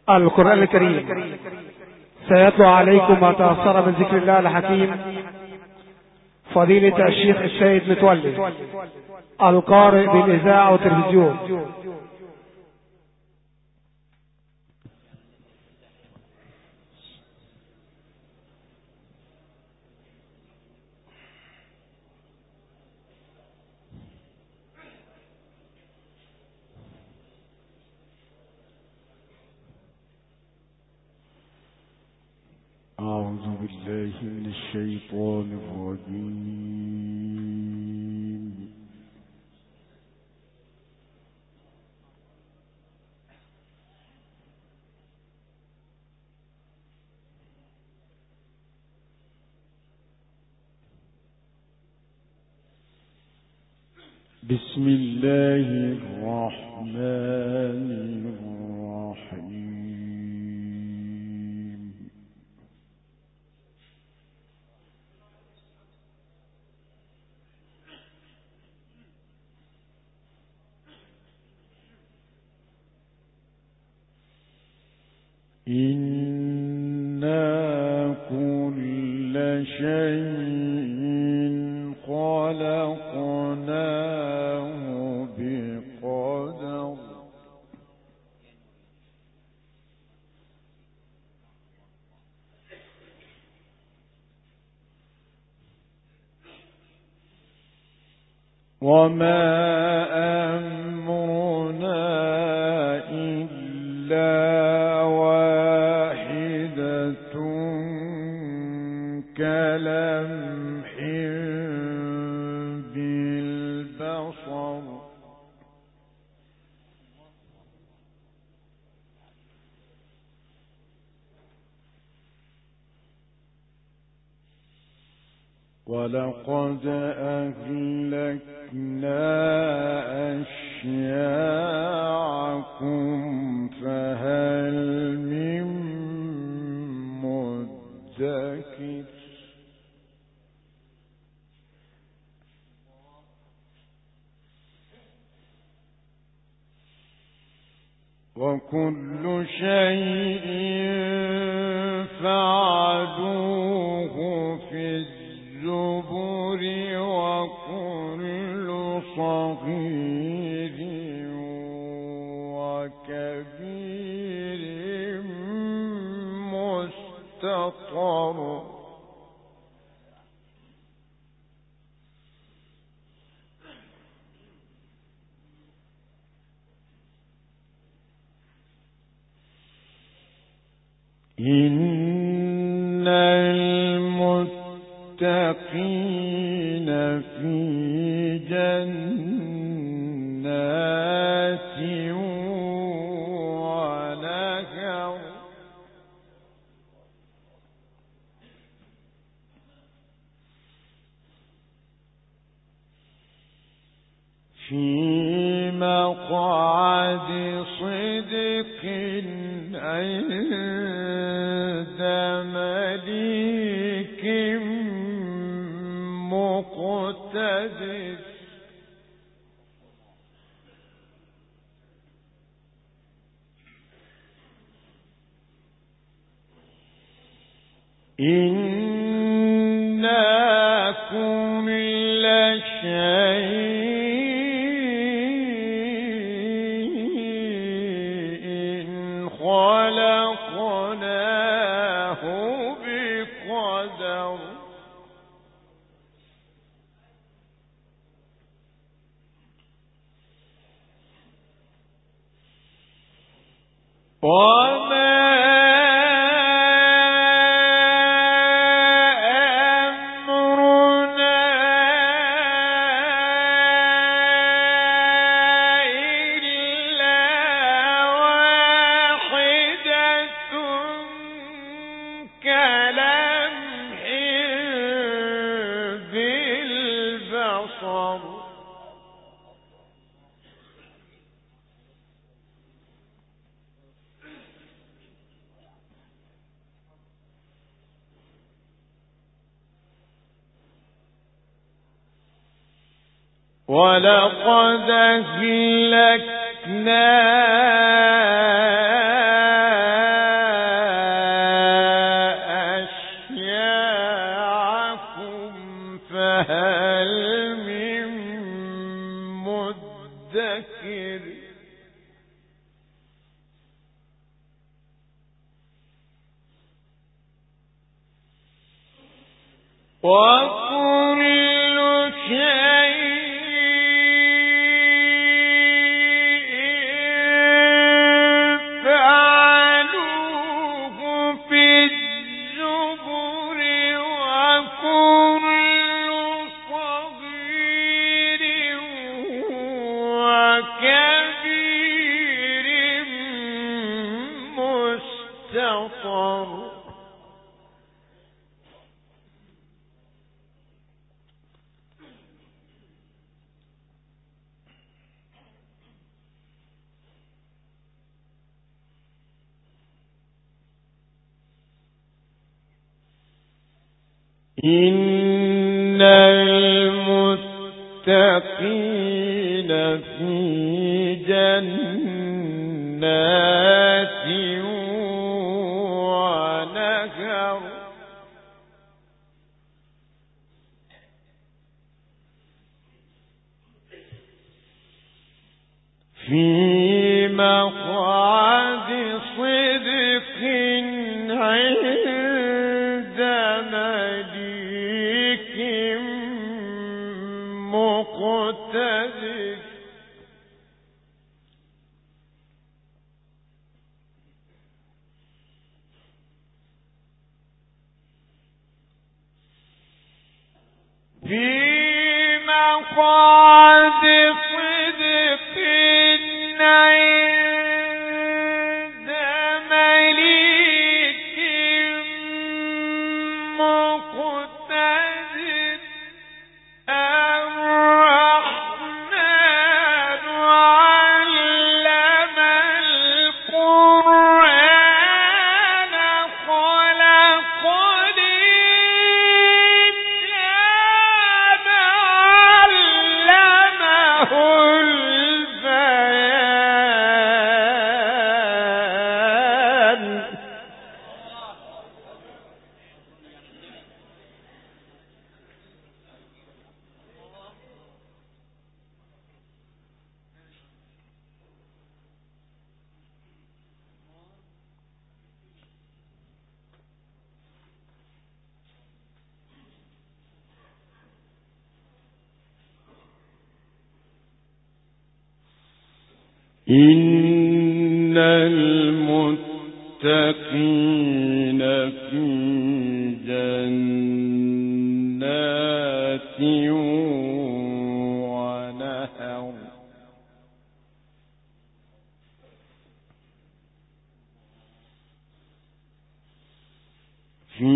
القرآن الكريم سيتلو عليكم ما تأثر من ذكر الله الحكيم فضيلة الشيخ السيد متولي القارئ بالإذاعة والتلفزيون. أعوذ بالله من الشيطان الرجيم. بسم الله الرحمن الرحيم. إنا كل شيء خلقناه بقدر. وما أمرنا إلا واحدة كلمح بالبصر. ولقد أهلكنا أشياعكم فهل من مدكر. وكل شيء فعلوه في الزبر وكل صغير وكبير مستطر. إن المتقين في جنات ونهر. في مقعد صدق عند مليك مقتدر. إنا كل شيء خلقناه بقدر. وما أمرنا إلا واحدة كلمح بالبصر. ولقد أهلكنا وكل شيء فعلوه في الزبر وكل صغير وكبير مستطر. إن المتقين في جنات ونهر في مقعد صدق عند مليك مقتدر. في مقعد صدق عند مليك مقتدر. الرحمن علم القرآن خلق الإنسان علمه البيان. إن المتقين في جنات ونهر في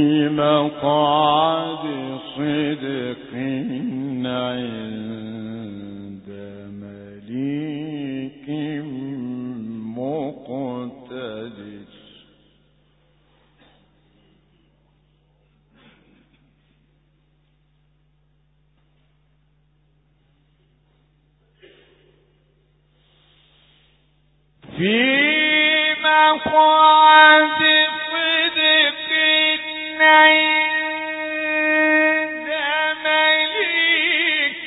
مقعد صدق عند مليك مقتدر. في مقعد صدق عند مليك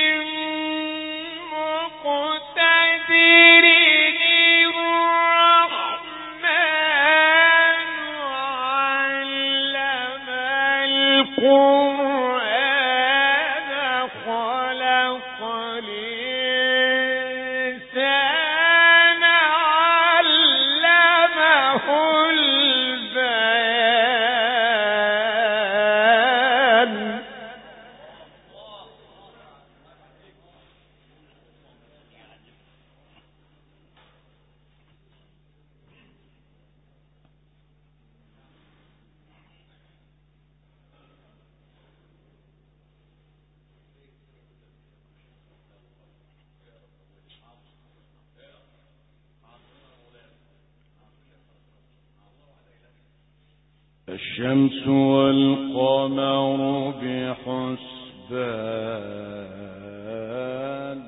مقتدر. الرحمن علم القرآن خلق الإنسان علمه البيان. الشمس والقمر بحسبان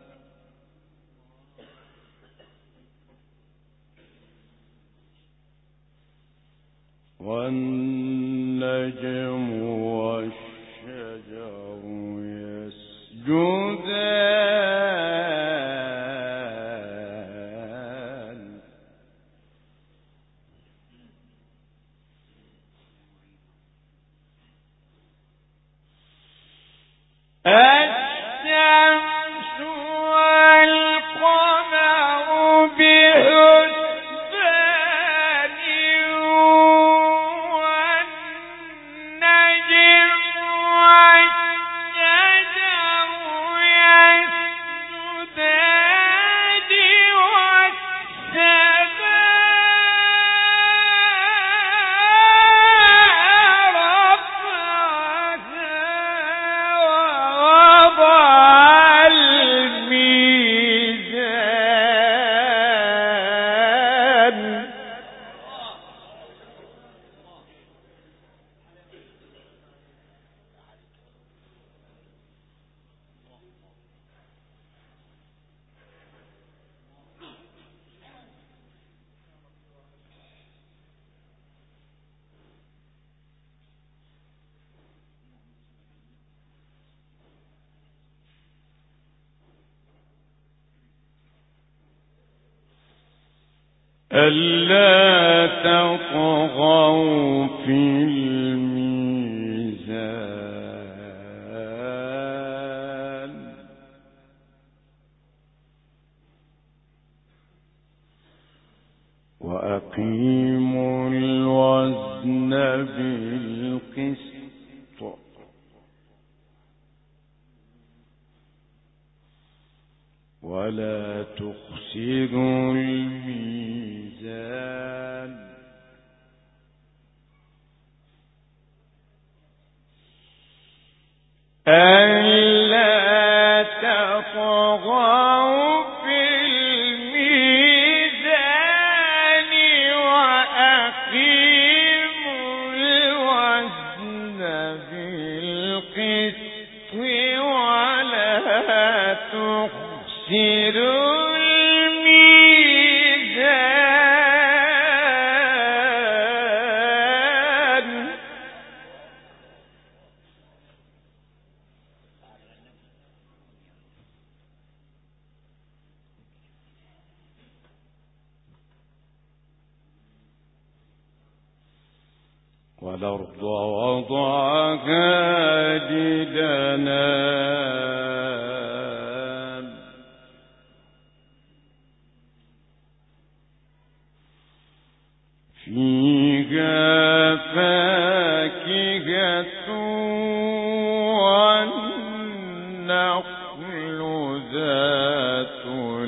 والنجم والشجر يسجدان الشمس والقمر بحسبان والنجم والشجر يسجدان والسماء رفعها ووضع الميزان ألا تطغوا في الميزان وأقيموا الوزن بالقسط ولا تخسروا الميزان ألا تطغوا في الميزان وأقيموا الوزن بالقسط ولا تخسروا الميزان والأرض وضعها للأنام فيها فاكهة والنخل ذات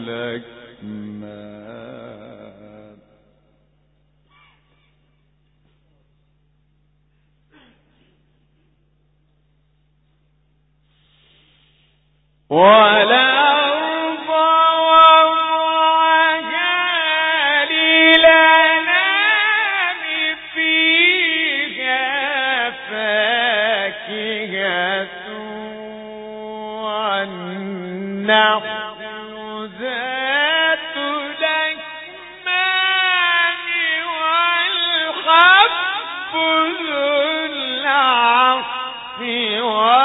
الأكمام والأرض وضعها للأنام فيها فاكهة والنخل ذات الأكمام والحب ذو العصف